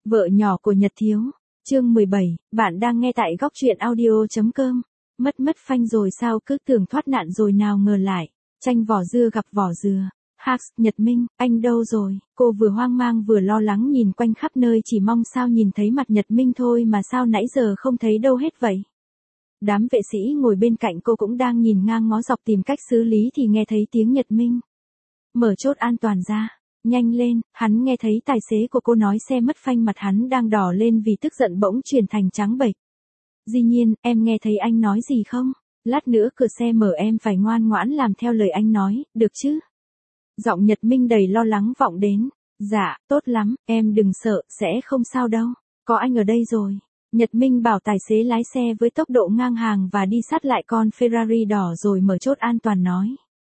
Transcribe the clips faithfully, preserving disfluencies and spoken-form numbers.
Vợ nhỏ của Nhật Thiếu. Chương mười bảy, bạn đang nghe tại góc truyện audio.com. Mất mất phanh rồi sao, cứ tưởng thoát nạn rồi nào ngờ lại. Tranh vỏ dưa gặp vỏ dừa. Hacks, Nhật Minh, anh đâu rồi? Cô vừa hoang mang vừa lo lắng nhìn quanh khắp nơi chỉ mong sao nhìn thấy mặt Nhật Minh thôi mà sao nãy giờ không thấy đâu hết vậy. Đám vệ sĩ ngồi bên cạnh cô cũng đang nhìn ngang ngó dọc tìm cách xử lý thì nghe thấy tiếng Nhật Minh. Mở chốt an toàn ra. Nhanh lên, hắn nghe thấy tài xế của cô nói xe mất phanh, mặt hắn đang đỏ lên vì tức giận bỗng chuyển thành trắng bệch. Dĩ nhiên, em nghe thấy anh nói gì không? Lát nữa cửa xe mở em phải ngoan ngoãn làm theo lời anh nói, được chứ? Giọng Nhật Minh đầy lo lắng vọng đến. Dạ, tốt lắm, em đừng sợ, sẽ không sao đâu. Có anh ở đây rồi. Nhật Minh bảo tài xế lái xe với tốc độ ngang hàng và đi sát lại con Ferrari đỏ rồi mở chốt an toàn nói.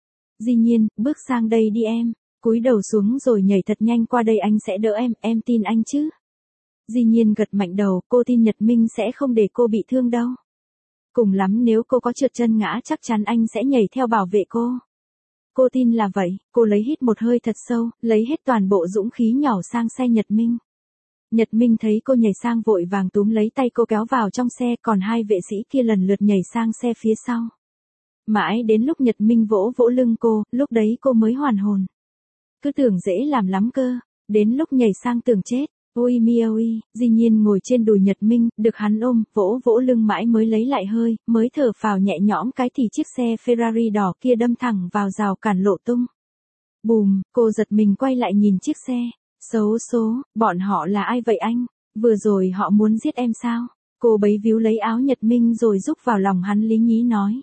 Dĩ nhiên, bước sang đây đi em. Cúi đầu xuống rồi nhảy thật nhanh qua đây, anh sẽ đỡ em, em tin anh chứ? Dĩ nhiên gật mạnh đầu, cô tin Nhật Minh sẽ không để cô bị thương đâu. Cùng lắm nếu cô có trượt chân ngã chắc chắn anh sẽ nhảy theo bảo vệ cô. Cô tin là vậy, cô lấy hít một hơi thật sâu, lấy hết toàn bộ dũng khí nhỏ sang xe Nhật Minh. Nhật Minh thấy cô nhảy sang vội vàng túm lấy tay cô kéo vào trong xe, còn hai vệ sĩ kia lần lượt nhảy sang xe phía sau. Mãi đến lúc Nhật Minh vỗ vỗ lưng cô, lúc đấy cô mới hoàn hồn. Cứ tưởng dễ làm lắm cơ, đến lúc nhảy sang tưởng chết. Ôi mi ôi, dĩ nhiên ngồi trên đùi Nhật Minh, được hắn ôm, vỗ vỗ lưng mãi mới lấy lại hơi, mới thở phào nhẹ nhõm cái thì chiếc xe Ferrari đỏ kia đâm thẳng vào rào cản lộ tung. Bùm, cô giật mình quay lại nhìn chiếc xe. Xấu số, bọn họ là ai vậy anh? Vừa rồi họ muốn giết em sao? Cô bấy víu lấy áo Nhật Minh rồi rúc vào lòng hắn lý nhí nói.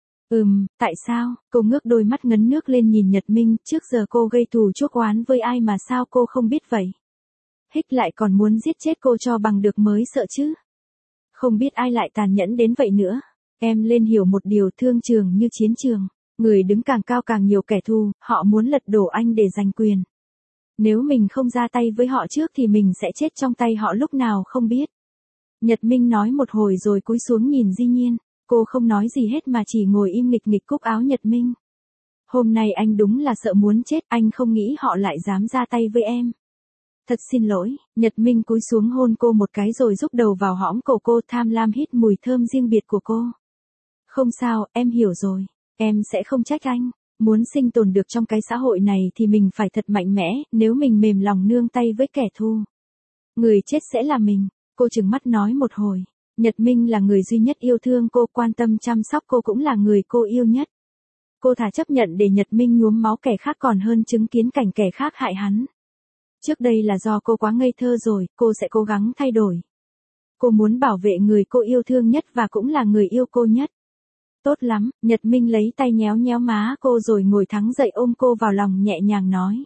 Ừm, tại sao? Cô ngước đôi mắt ngấn nước lên nhìn Nhật Minh, trước giờ cô gây thù chuốc oán với ai mà sao cô không biết vậy? Hích lại còn muốn giết chết cô cho bằng được mới sợ chứ? Không biết ai lại tàn nhẫn đến vậy nữa. Em lên hiểu một điều, thương trường như chiến trường. Người đứng càng cao càng nhiều kẻ thù, họ muốn lật đổ anh để giành quyền. Nếu mình không ra tay với họ trước thì mình sẽ chết trong tay họ lúc nào không biết. Nhật Minh nói một hồi rồi cúi xuống nhìn Dĩ Nhiên. Cô không nói gì hết mà chỉ ngồi im nghịch nghịch cúc áo Nhật Minh. Hôm nay anh đúng là sợ muốn chết, anh không nghĩ họ lại dám ra tay với em. Thật xin lỗi, Nhật Minh cúi xuống hôn cô một cái rồi rúc đầu vào hõm cổ cô, tham lam hít mùi thơm riêng biệt của cô. Không sao, em hiểu rồi, em sẽ không trách anh. Muốn sinh tồn được trong cái xã hội này thì mình phải thật mạnh mẽ, nếu mình mềm lòng nương tay với kẻ thù, người chết sẽ là mình. Cô trừng mắt nói một hồi. Nhật Minh là người duy nhất yêu thương cô, quan tâm chăm sóc cô, cũng là người cô yêu nhất. Cô thà chấp nhận để Nhật Minh nhuốm máu kẻ khác còn hơn chứng kiến cảnh kẻ khác hại hắn. Trước đây là do cô quá ngây thơ rồi, cô sẽ cố gắng thay đổi. Cô muốn bảo vệ người cô yêu thương nhất và cũng là người yêu cô nhất. Tốt lắm, Nhật Minh lấy tay nhéo nhéo má cô rồi ngồi thẳng dậy ôm cô vào lòng nhẹ nhàng nói.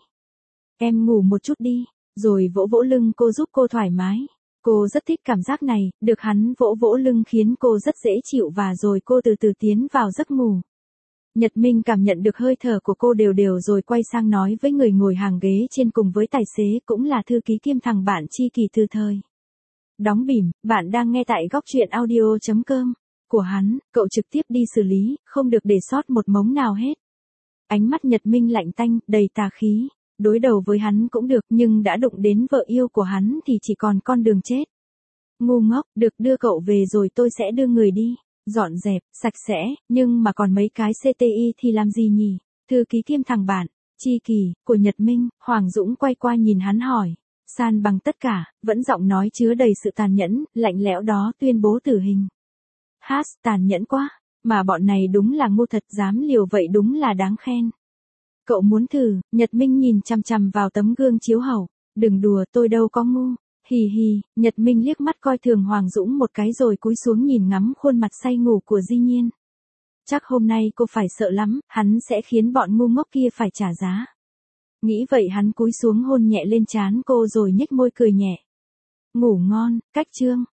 Em ngủ một chút đi, rồi vỗ vỗ lưng cô giúp cô thoải mái. Cô rất thích cảm giác này, được hắn vỗ vỗ lưng khiến cô rất dễ chịu và rồi cô từ từ tiến vào giấc ngủ. Nhật Minh cảm nhận được hơi thở của cô đều đều rồi quay sang nói với người ngồi hàng ghế trên cùng với tài xế cũng là thư ký kiêm thằng bạn tri kỷ từ thời. Đóng bỉm, bạn đang nghe tại góc truyện audio.com. Của hắn, cậu trực tiếp đi xử lý, không được để sót một mống nào hết. Ánh mắt Nhật Minh lạnh tanh, đầy tà khí. Đối đầu với hắn cũng được nhưng đã đụng đến vợ yêu của hắn thì chỉ còn con đường chết. Ngu ngốc, được đưa cậu về rồi tôi sẽ đưa người đi. Dọn dẹp, sạch sẽ, nhưng mà còn mấy cái xê tê i thì làm gì nhỉ? Thư ký kiêm thằng bạn, tri kỷ, của Nhật Minh. Hoàng Dũng quay qua nhìn hắn hỏi. San bằng tất cả, vẫn giọng nói chứa đầy sự tàn nhẫn, lạnh lẽo đó tuyên bố tử hình. Hát, tàn nhẫn quá, mà bọn này đúng là ngu thật, dám liều vậy đúng là đáng khen. Cậu muốn thử? Nhật Minh nhìn chằm chằm vào tấm gương chiếu hậu. Đừng đùa, tôi đâu có ngu. Hì hì, Nhật Minh liếc mắt coi thường Hoàng Dũng một cái rồi cúi xuống nhìn ngắm khuôn mặt say ngủ của Dĩ Nhiên. Chắc hôm nay cô phải sợ lắm, hắn sẽ khiến bọn ngu ngốc kia phải trả giá. Nghĩ vậy hắn cúi xuống hôn nhẹ lên trán cô rồi nhếch môi cười nhẹ. Ngủ ngon, cách chương.